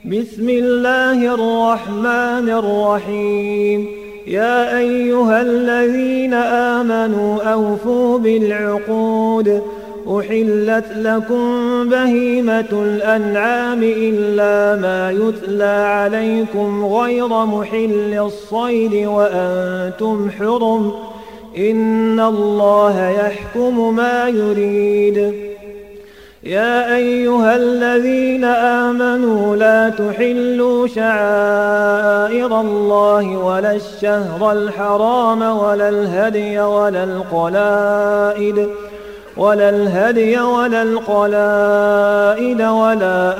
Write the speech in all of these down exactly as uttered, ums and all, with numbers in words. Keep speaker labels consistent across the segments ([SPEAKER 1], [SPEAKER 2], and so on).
[SPEAKER 1] بسم الله الرحمن الرحيم. يا أيها الذين آمنوا أوفوا بالعقود. أحلت لكم بهيمة الأنعام إلا ما يتلى عليكم غير محل الصيد وأنتم حرم. إن الله يحكم ما يريد. يا أيها الذين آمنوا لا تحلوا شعائر الله ولا الشهر الحرام ولا الهدي ولا القلائد ولا الهدي ولا القلائد ولا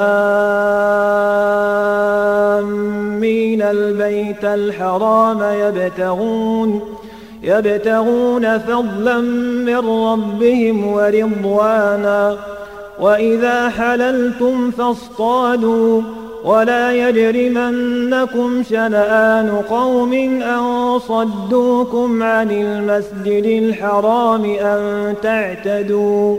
[SPEAKER 1] آمين البيت الحرام يبتغون يبتغون فضلا من ربهم ورضوانا. وإذا حللتم فاصطادوا ولا يجرمنكم شنآن قوم أن صدوكم عن المسجد الحرام أن تعتدوا.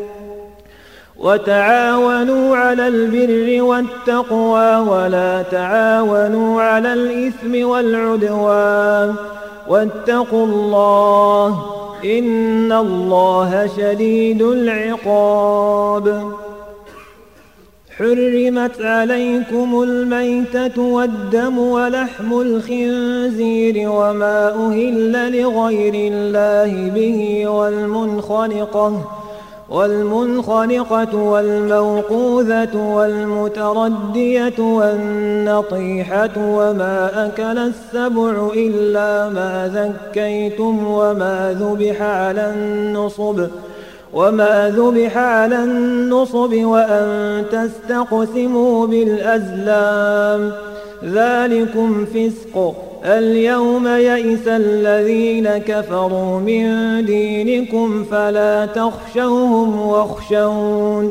[SPEAKER 1] وتعاونوا على البر والتقوى ولا تعاونوا على الإثم والعدوان واتقوا الله إن الله شديد العقاب. حرمت عليكم الميتة والدم ولحم الخنزير وما أهل لغير الله به والمنخنقة والمنخنقة والموقوذة والمتردية والنطيحة وما أكل السبع إلا ما ذكيتم وما ذبح على النصب وما ذبح على النصب وأن تستقسموا بالأزلام ذلكم فسق. اليوم يئس الذين كفروا من دينكم فلا تخشوهم واخشون.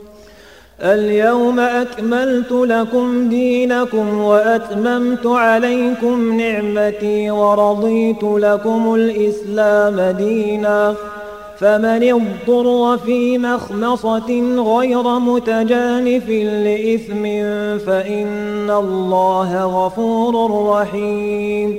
[SPEAKER 1] اليوم أكملت لكم دينكم وأتممت عليكم نعمتي ورضيت لكم الإسلام دينا. فمن اضطر في مخمصة غير متجانف لإثم فإن الله غفور رحيم.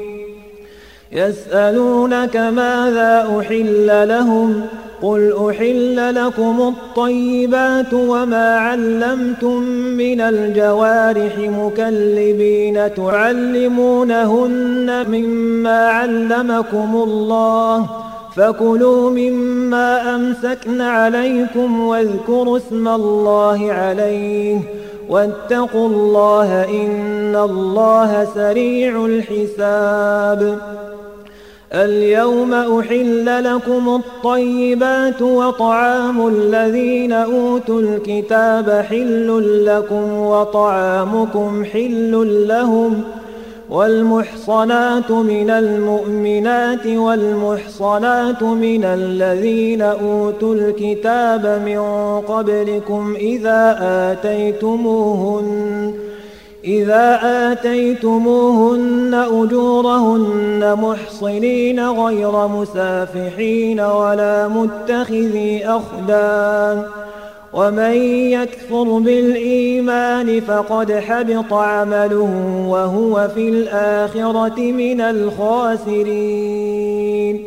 [SPEAKER 1] يسألونك ماذا أحل لهم قل أحل لكم الطيبات وما علمتم من الجوارح مكلبين تعلمونهن مما علمكم الله فكلوا مما أمسكن عليكم واذكروا اسم الله عليه واتقوا الله إن الله سريع الحساب. اليوم أحل لكم الطيبات وطعام الذين أوتوا الكتاب حل لكم وطعامكم حل لهم. والمحصنات من المؤمنات والمحصنات من الذين أوتوا الكتاب من قبلكم إذا آتيتموهن إذا آتيتموهن أجورهن محصنين غير مسافحين ولا متخذي أخدان. ومن يكفر بالإيمان فقد حبط عمله وهو في الآخرة من الخاسرين.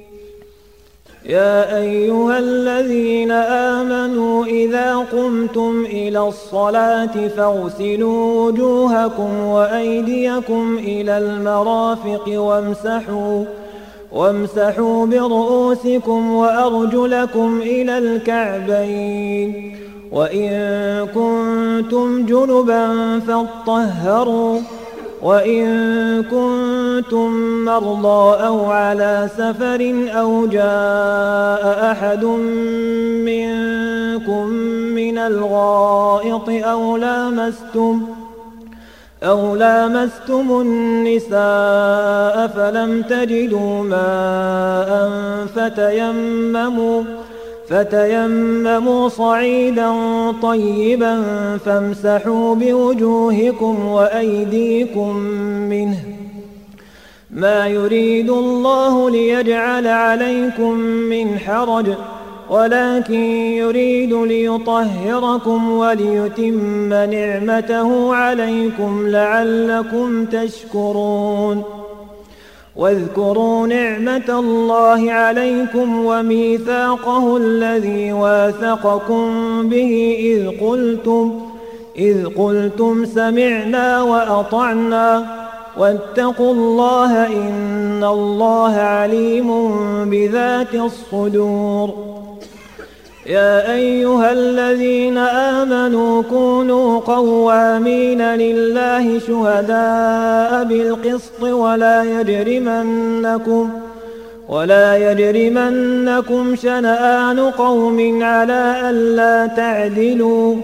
[SPEAKER 1] يا أيها الذين آمنوا إذا قمتم إلى الصلاة فاغسلوا وجوهكم وأيديكم إلى المرافق وامسحوا وامسحوا برؤوسكم وأرجلكم إلى الكعبين. وإن كنتم جنبا فاطهروا وإن كنتم مرضى أو على سفر أو جاء أحد منكم من الغائط أو لامستم أو لامستم النساء فلم تجدوا ماء فتيمموا فتيمموا صعيدا طيبا فامسحوا بوجوهكم وأيديكم منه. ما يريد الله ليجعل عليكم من حرج ولكن يريد ليطهركم وليتم نعمته عليكم لعلكم تشكرون. واذكروا نعمة الله عليكم وميثاقه الذي واثقكم به إذ قلتم إذ قلتم سمعنا وأطعنا واتقوا الله إن الله عليم بذات الصدور. يا أيها الذين آمنوا كونوا قوامين لله شهداء بالقسط ولا يجرمنكم ولا يجرمنكم شنآن قوم على ألا تعدلوا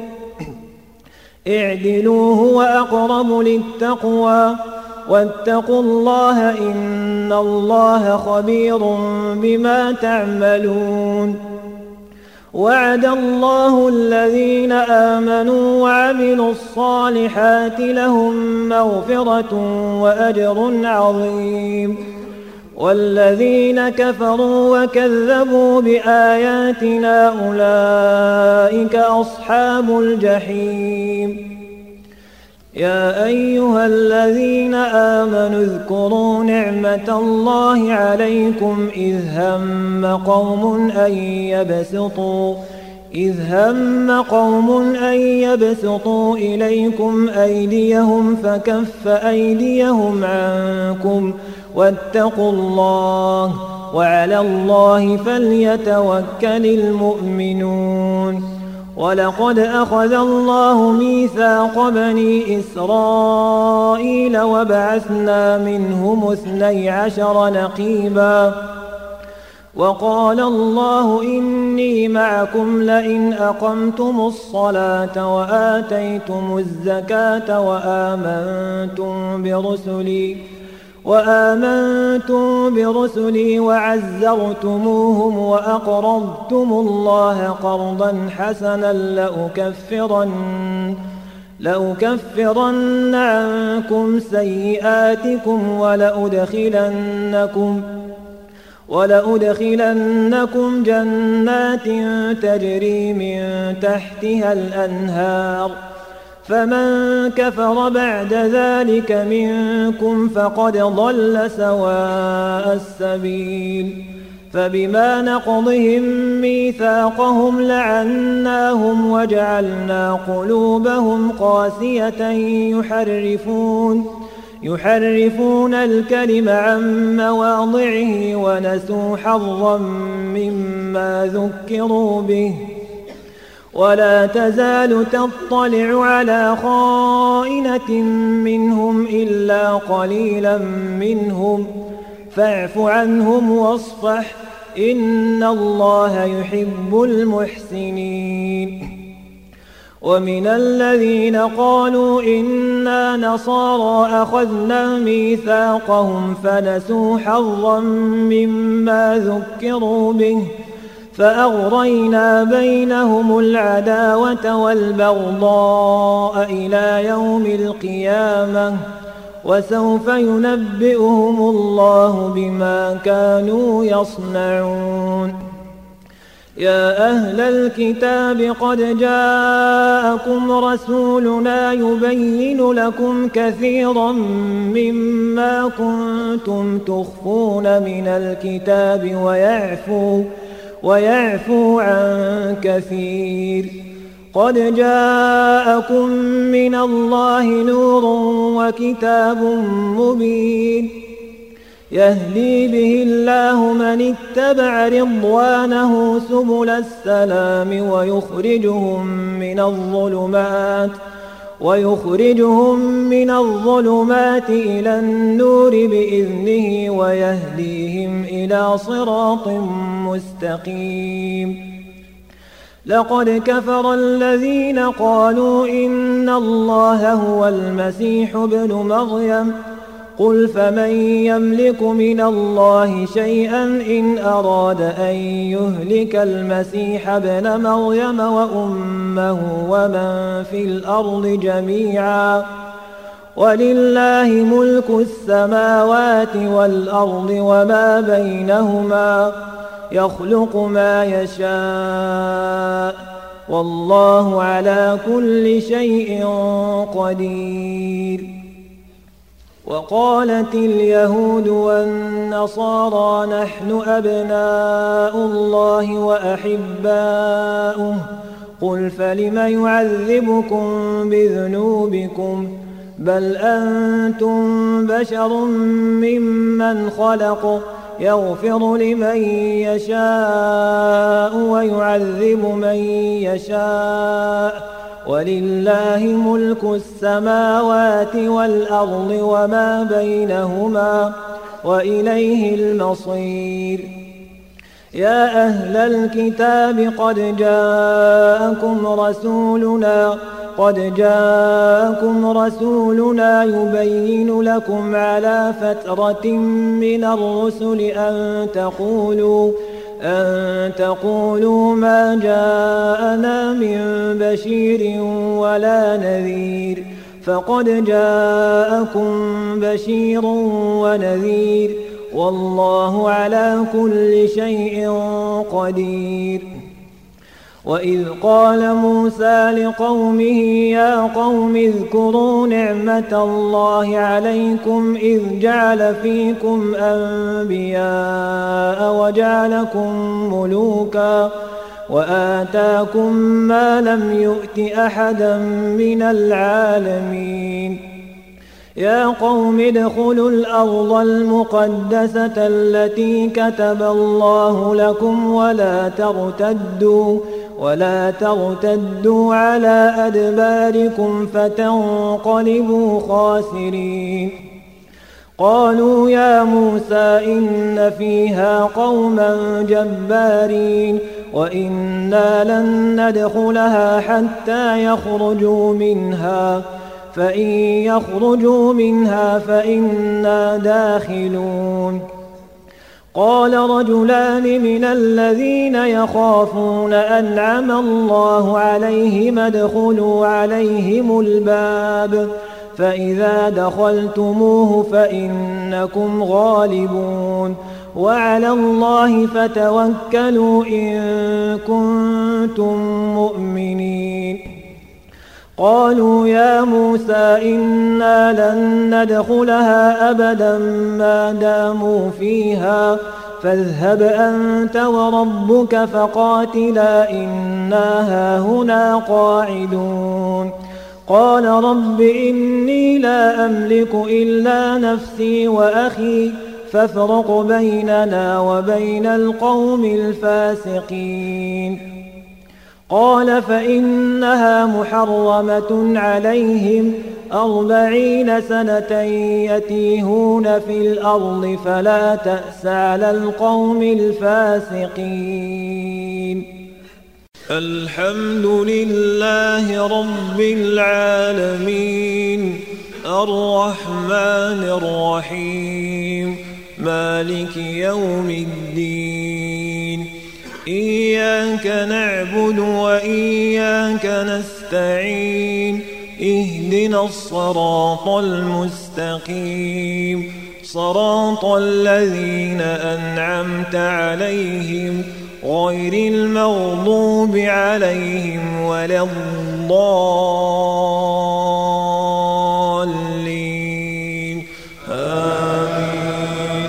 [SPEAKER 1] اعدلوا هو أقرب للتقوى واتقوا الله إن الله خبير بما تعملون. وعد الله الذين آمنوا وعملوا الصالحات لهم مغفرة وأجر عظيم. والذين كفروا وكذبوا بآياتنا أولئك أصحاب الجحيم. يا أيها الذين آمنوا اذكروا نعمة الله عليكم إذ هم قوم أن يبسطوا إذ هم قوم أن يبسطوا إليكم أيديهم فكف أيديهم عنكم واتقوا الله وعلى الله فليتوكل المؤمنون. ولقد أخذ الله ميثاق بني إسرائيل وبعثنا منهم اثني عشر نقيبا وقال الله إني معكم لئن أقمتم الصلاة وآتيتم الزكاة وآمنتم برسلي وآمنتم برسلي وعزرتموهم وأقرضتم الله قرضا حسنا لأكفرن, لأكفرن عنكم سيئاتكم ولأدخلنكم, ولأدخلنكم جنات تجري من تحتها الأنهار فمن كفر بعد ذلك منكم فقد ضل سواء السبيل. فبما نقضهم ميثاقهم لعناهم وجعلنا قلوبهم قاسية يحرفون يحرفون الكلم عن مواضعه ونسوا حظا مما ذكروا به ولا تزال تطلع على خائنة منهم إلا قليلا منهم فاعف عنهم واصفح إن الله يحب المحسنين. ومن الذين قالوا إنا نصارى أخذنا ميثاقهم فنسوا حظا مما ذكروا به فأغرينا بينهم العداوة والبغضاء إلى يوم القيامة وسوف ينبئهم الله بما كانوا يصنعون. يا أهل الكتاب قد جاءكم رسولنا يبين لكم كثيرا مما كنتم تخفون من الكتاب ويعفو ويعفو عن كثير. قد جاءكم من الله نور وكتاب مبين يهدي به الله من اتبع رضوانه سبل السلام ويخرجهم من الظلمات ويخرجهم من الظلمات إلى النور بإذنه ويهديهم إلى صراط مستقيم. لقد كفر الذين قالوا إن الله هو المسيح ابن مريم قل فمن يملك من الله شيئا إن أراد أن يهلك المسيح ابن مريم وأمه ومن في الأرض جميعا ولله ملك السماوات والأرض وما بينهما يخلق ما يشاء والله على كل شيء قدير. وقالت اليهود والنصارى نحن أبناء الله وأحباؤه قل فلم يعذبكم بذنوبكم بل أنتم بشر ممن خلق يغفر لمن يشاء ويعذب من يشاء ولله ملك السماوات والأرض وما بينهما وإليه المصير. يا أهل الكتاب قد جاءكم رسولنا قد جاءكم رسولنا يبين لكم على فترة من الرسل أن تقولوا أن تقولوا ما جاءنا من بشير ولا نذير فقد جاءكم بشير ونذير والله على كل شيء قدير. وإذ قال موسى لقومه يا قوم اذكروا نعمة الله عليكم إذ جعل فيكم أنبياء وجعلكم ملوكا وآتاكم ما لم يؤت أحدا من العالمين. يا قوم ادخلوا الأرض المقدسة التي كتب الله لكم ولا ترتدوا ولا ترتدوا على أدباركم فتنقلبوا خاسرين. قالوا يا موسى إن فيها قوما جبارين وإنا لن ندخلها حتى يخرجوا منها فإن يخرجوا منها فإنا داخلون. قال رجلان من الذين يخافون أنعم الله عليهم ادخلوا عليهم الباب فإذا دخلتموه فإنكم غالبون وعلى الله فتوكلوا إن كنتم مؤمنين. قالوا يا موسى إنا لن ندخلها أبدا ما داموا فيها فاذهب أنت وربك فقاتلا إنا هاهنا قاعدون. قال رب إني لا أملك إلا نفسي وأخي فافرق بيننا وبين القوم الفاسقين. قال فإنها محرمة عليهم أربعين سنة يتيهون في الأرض فلا تأس على القوم الفاسقين. الحمد لله رب العالمين الرحمن الرحيم مالك يوم الدين إياك نعبد وإياك نستعين اهدنا الصراط المستقيم صراط الذين أنعمت عليهم غير المغضوب عليهم ولا الضالين آمين.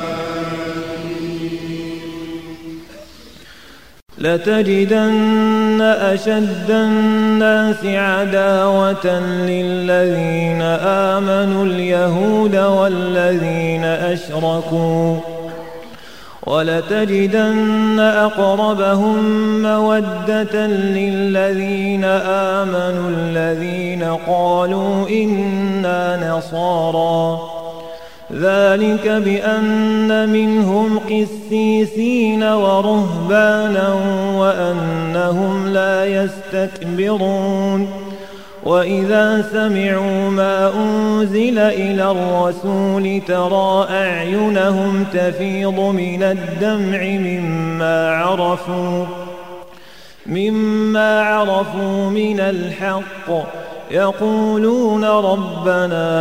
[SPEAKER 1] لتجدن أشد الناس عداوة للذين آمنوا اليهود والذين أشركوا ولتجدن أقربهم مودة للذين آمنوا الذين قالوا إنا نصارى ذلك بأن منهم قسيسين ورهبانا وأنهم لا يستكبرون وإذا سمعوا ما أنزل إلى الرسول ترى أعينهم تفيض من الدمع مما عرفوا مما عرفوا من الحق يقولون ربنا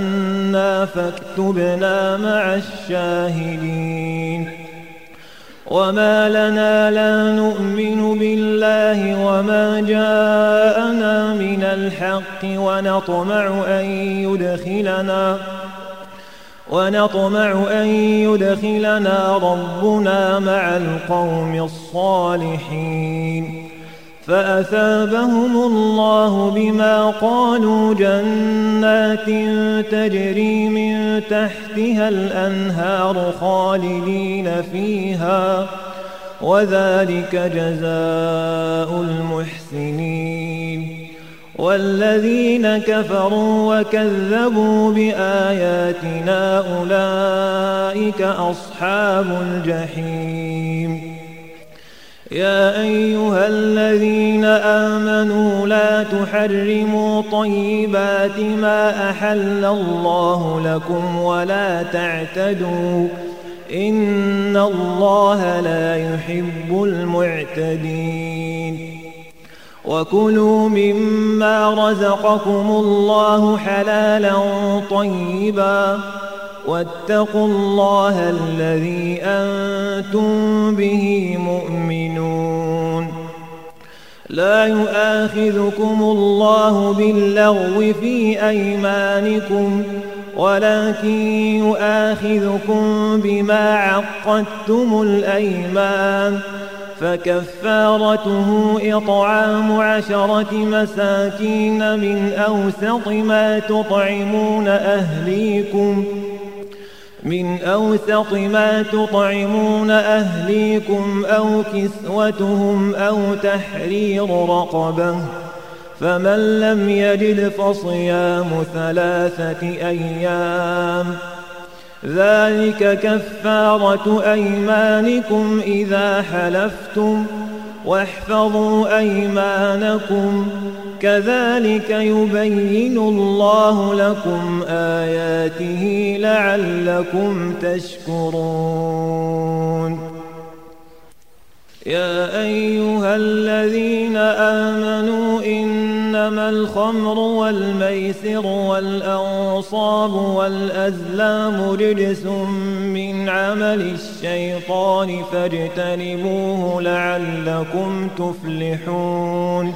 [SPEAKER 1] آمنا فاكتبنا مع الشاهدين. وما لنا لا نؤمن بالله وما جاءنا من الحق ونطمع أن يدخلنا ونطمع أن يدخلنا ربنا مع القوم الصالحين فأثابهم الله بما قالوا جنات تجري من تحتها الأنهار خالدين فيها وذلك جزاء المحسنين والذين كفروا وكذبوا بآياتنا أولئك أصحاب الجحيم يا أيها الذين آمنوا لا تحرموا طيبات ما أحل الله لكم ولا تعتدوا إن الله لا يحب المعتدين وكلوا مما رزقكم الله حلالا طيبا واتقوا الله الذي أنتم به مؤمنون لا يؤاخذكم الله باللغو في أيمانكم ولكن يؤاخذكم بما عقدتم الأيمان فكفارته إطعام عشرة مساكين من أوسط ما تطعمون أهليكم من أوسط ما تطعمون أهليكم أو كسوتهم أو تحرير رقبة فمن لم يجد فصيام ثلاثة أيام ذلك كفارة أيمانكم إذا حلفتم واحفظوا أيمانكم كذلك يبين الله لكم آياته لعلكم تشكرون يا أيها الذين آمنوا إنما الخمر والميسر والأنصاب والأزلام رجس من عمل الشيطان فاجتنبوه لعلكم تفلحون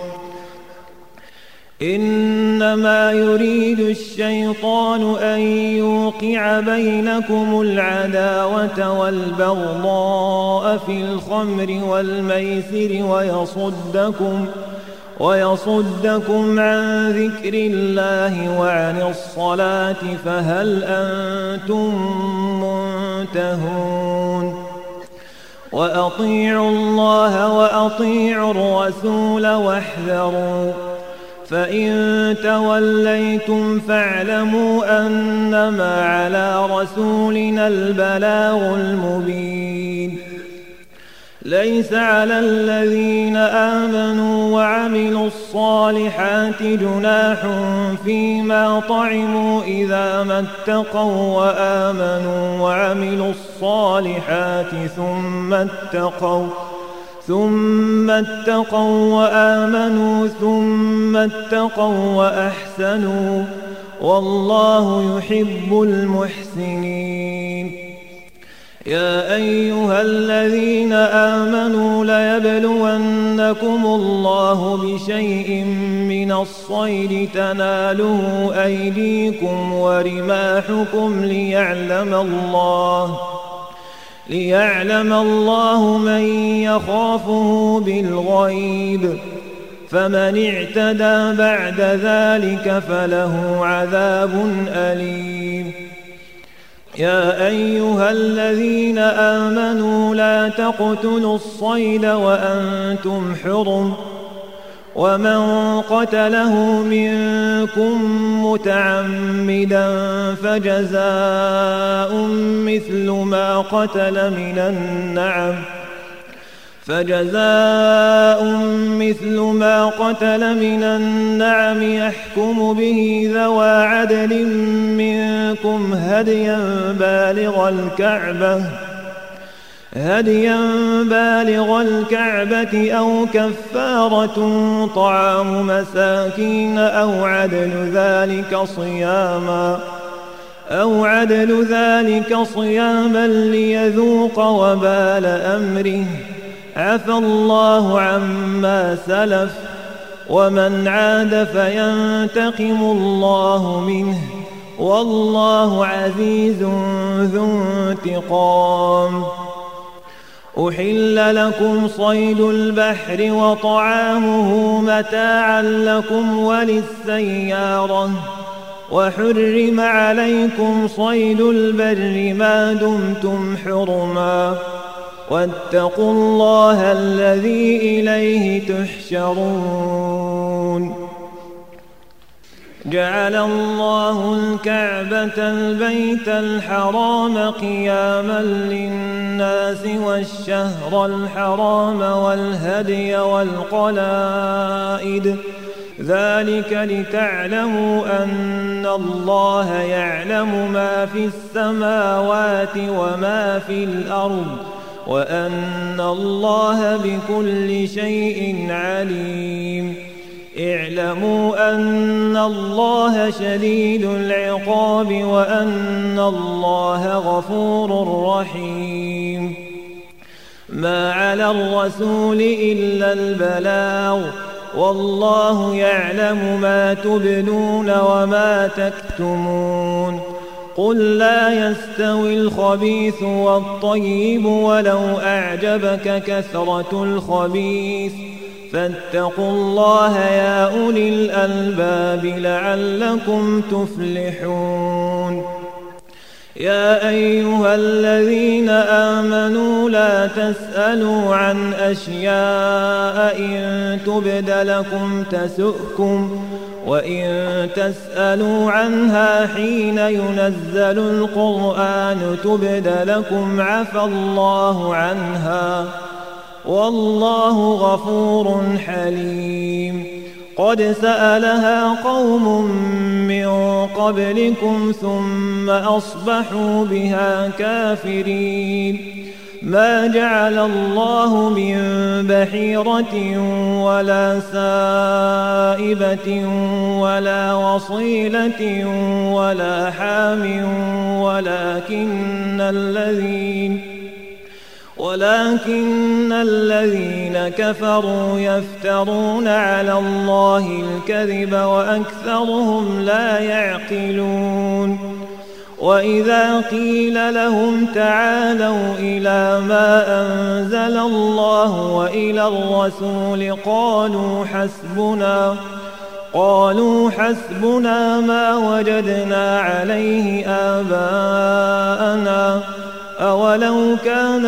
[SPEAKER 1] إنما يريد الشيطان أن يوقع بينكم العداوة والبغضاء في الخمر والميسر ويصدكم ويصدكم عن ذكر الله وعن الصلاة فهل أنتم منتهون وأطيعوا الله وأطيعوا الرسول واحذروا فإن توليتم فاعلموا أنما على رسولنا البلاغ المبين ليس على الذين آمنوا وعملوا الصالحات جناح فيما طعموا إذا ما اتقوا وآمنوا وعملوا الصالحات ثم اتقوا ثم اتقوا وآمنوا ثم اتقوا وأحسنوا والله يحب المحسنين يا أيها الذين آمنوا ليبلونكم الله بشيء من الصيد تناله أيديكم ورماحكم ليعلم الله ليعلم الله من يخافه بالغيب فمن اعتدى بعد ذلك فله عذاب أليم يا أيها الذين آمنوا لا تقتلوا الصيد وأنتم حرم ومن قتله منكم متعمدا فجزاء مثل ما قتل من النعم فجزاء مثل ما قتل من النعم يحكم به ذوى عدل منكم هديا بالغ الكعبة هديا بالغ الكعبة أو كفارة طعام مساكين أو عدل ذلك صياما أو عدل ذلك صياما ليذوق وبال أمره، عفى الله عما سلف، ومن عاد فينتقم الله منه، والله عزيز ذو انتقام. أحل لكم صيد البحر وطعامه متاعا لكم وللسيارة، وحرم عليكم صيد البر ما دمتم حرما، واتقوا الله الذي إليه تحشرون. جعل الله الكعبة البيت الحرام قياما للناس والشهر الحرام والهدي والقلائد، ذلك لتعلموا أن الله يعلم ما في السماوات وما في الأرض، وأن الله بكل شيء عليم. اعلموا أن الله شديد العقاب وأن الله غفور رحيم. ما على الرسول إلا البلاغ، والله يعلم ما تبدون وما تكتمون. قل لا يستوي الخبيث والطيب ولو أعجبك كثرة الخبيث، فاتقوا الله يا أولي الألباب لعلكم تفلحون. يا أيها الذين آمنوا لا تسألوا عن أشياء إن تبد لكم تسؤكم، وإن تسألوا عنها حين ينزل القرآن تبد لكم عفى الله عنها، والله غفور حليم. قد سألها قوم من قبلكم ثم أصبحوا بها كافرين. ما جعل الله من بحيرة ولا سائبة ولا وصيلة ولا حام، ولكن الذين ولكن الذين كفروا يفترون على الله الكذب وأكثرهم لا يعقلون. وإذا قيل لهم تعالوا إلى ما أنزل الله وإلى الرسول قالوا حسبنا قالوا حسبنا ما وجدنا عليه آباءنا، أولو كان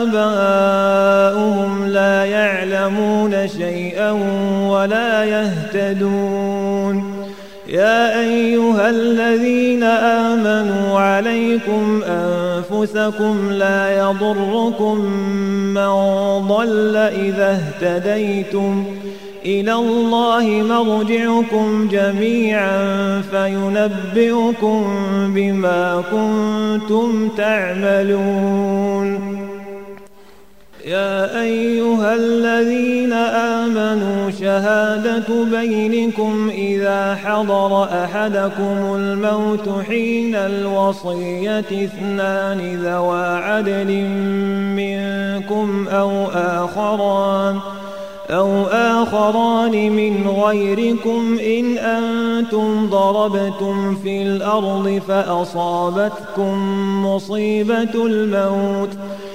[SPEAKER 1] آباؤهم لا يعلمون شيئا ولا يهتدون. يا أيها الذين آمنوا عليكم أنفسكم لا يضركم من ضل إذا اهتديتم، إلى الله مرجعكم جميعا فينبئكم بما كنتم تعملون. يا أيها الذين آمنوا شهادة بينكم إذا حضر أحدكم الموت حين الوصية اثنان ذوى عدل منكم أو آخران أو آخران من غيركم إن أنتم ضربتم في الأرض فأصابتكم مصيبة الموت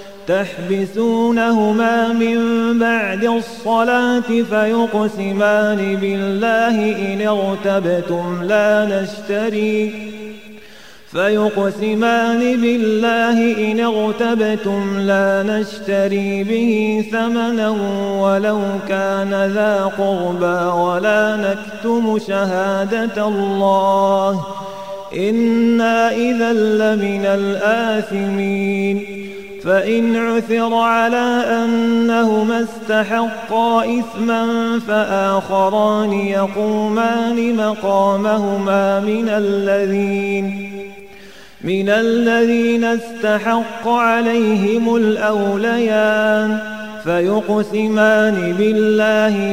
[SPEAKER 1] تحبسونهما من بعد الصلاة فيقسمان بالله إن ارتبتم لا نشتري فيقسمان بالله إن ارتبتم لا نشتري به ثمنا ولو كان ذا قربى ولا نكتم شهادة الله إنا إذا لمن الآثمين. فإن عثر على أنهما استحقا إثما فآخران يقومان مقامهما من الذين من الذين استحق عليهم الأوليان فيقسمان بالله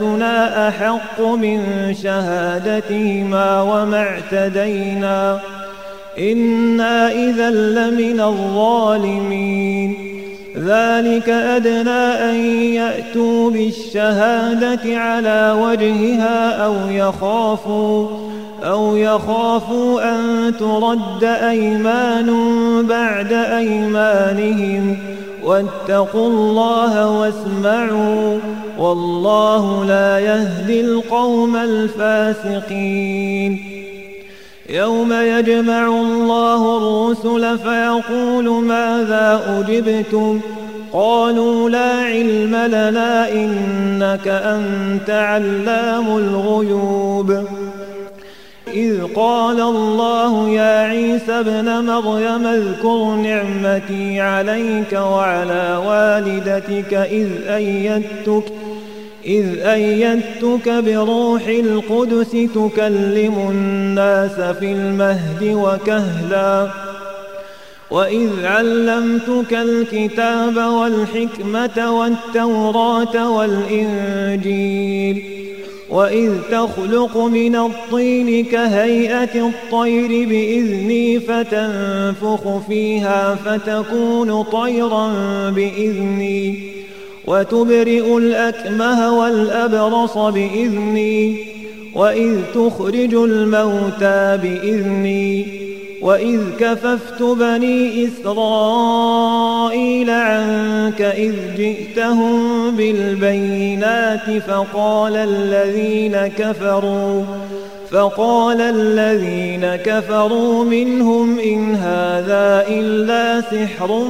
[SPEAKER 1] لشهادتنا أحق من شهادتهما وما اعتدينا إنا إذا لمن الظالمين. ذلك أدنى أن يأتوا بالشهادة على وجهها أو يخافوا أو يخافوا أن ترد أيمان بعد أيمانهم واتقوا الله واسمعوا والله لا يهدي القوم الفاسقين. يوم يجمع الله الرسل فيقول ماذا أجبتم قالوا لا علم لنا إنك أنت علام الغيوب. إذ قال الله يا عيسى ابن مريم اذكر نعمتي عليك وعلى والدتك إذ أيدتك إذ أيدتك بروح القدس تكلم الناس في المهد وكهلا وإذ علمتك الكتاب والحكمة والتوراة والإنجيل وإذ تخلق من الطين كهيئة الطير بإذني فتنفخ فيها فتكون طيرا بإذني وتبرئ الأكمه والأبرص بإذني وإذ تخرج الموتى بإذني وإذ كففت بني إسرائيل عنك إذ جئتهم بالبينات فقال الذين كفروا فقال الذين كفروا منهم إن هذا إلا سحر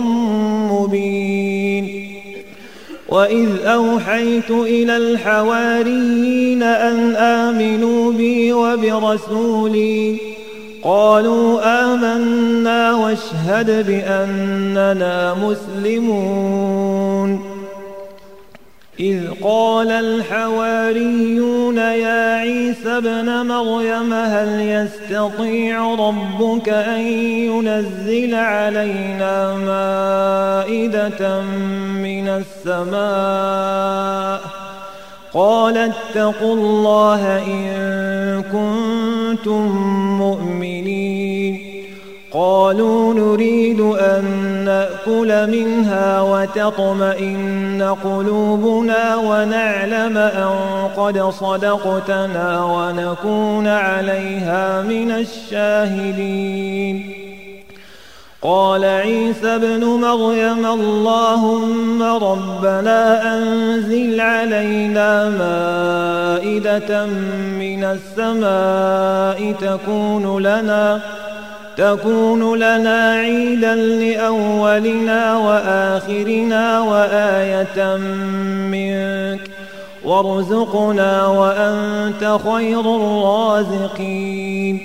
[SPEAKER 1] مبين. وإذ أوحيت إلى الحواريين أن آمنوا بي وبرسولي قالوا آمنا واشهد بأننا مسلمون. إذ قال الحواريون يا عيسى ابن مريم هل يستطيع ربك أن ينزل علينا مائدة من السماء قال اتقوا الله إن كنتم مؤمنين. قالوا نريد أن نأكل منها وتطمئن قلوبنا ونعلم أن قد صدقتنا ونكون عليها من الشاهدين. قال عيسى ابن مريم اللهم ربنا أنزل علينا مائدة من السماء تكون لنا تكون لنا عيدا لأولنا وآخرنا وآية منك وارزقنا وأنت خير الرازقين.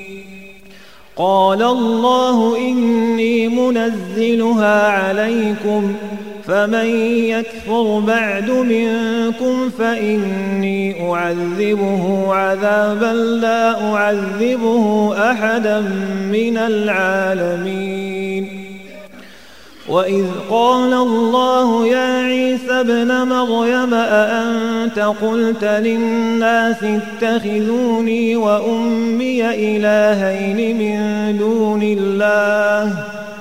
[SPEAKER 1] قال الله إني منزلها عليكم فمن يكفر بعد منكم فإني أعذبه عذابا لا أعذبه أحدا من العالمين. وإذ قال الله يا عيسى ابن مريم أأنت قلت للناس اتخذوني وأمي إلهين من دون الله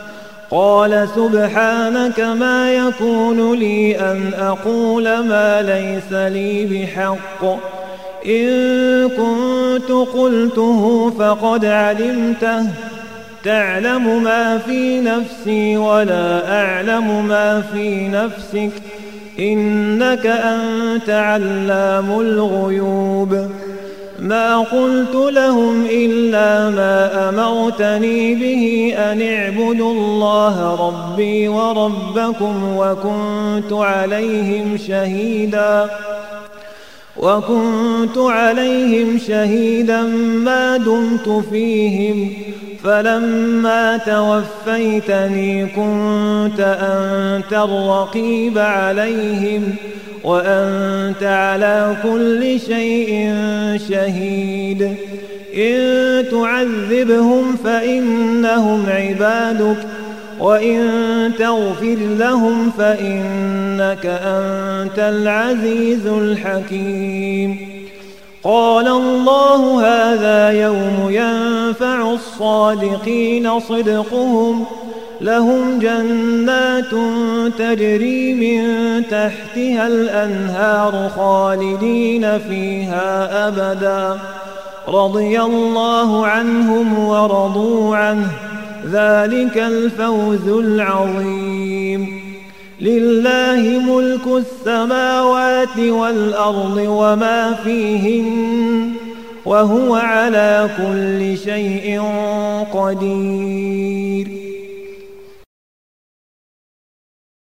[SPEAKER 1] قال سبحانك ما يكون لي أن أقول ما ليس لي بحق إن كنت قلته فقد علمته تعلم ما في نفسي ولا أعلم ما في نفسك إنك أنت علام الغيوب. ما قلت لهم إلا ما أمرتني به أن اعبدوا الله ربي وربكم وكنت عليهم شهيدا وكنت عليهم شهيدا ما دمت فيهم فلما توفيتني كنت أنت الرقيب عليهم وأنت على كل شيء شهيد. إن تعذبهم فإنهم عبادك وإن تغفر لهم فإنك أنت العزيز الحكيم. قال الله هذا يوم ينفع ينفع الصادقين صدقهم لهم جنات تجري من تحتها الأنهار خالدين فيها أبدا رضي الله عنهم ورضوا عنه ذلك الفوز العظيم لله ملك السماوات والأرض وما فيهن وهو على كل شيء قدير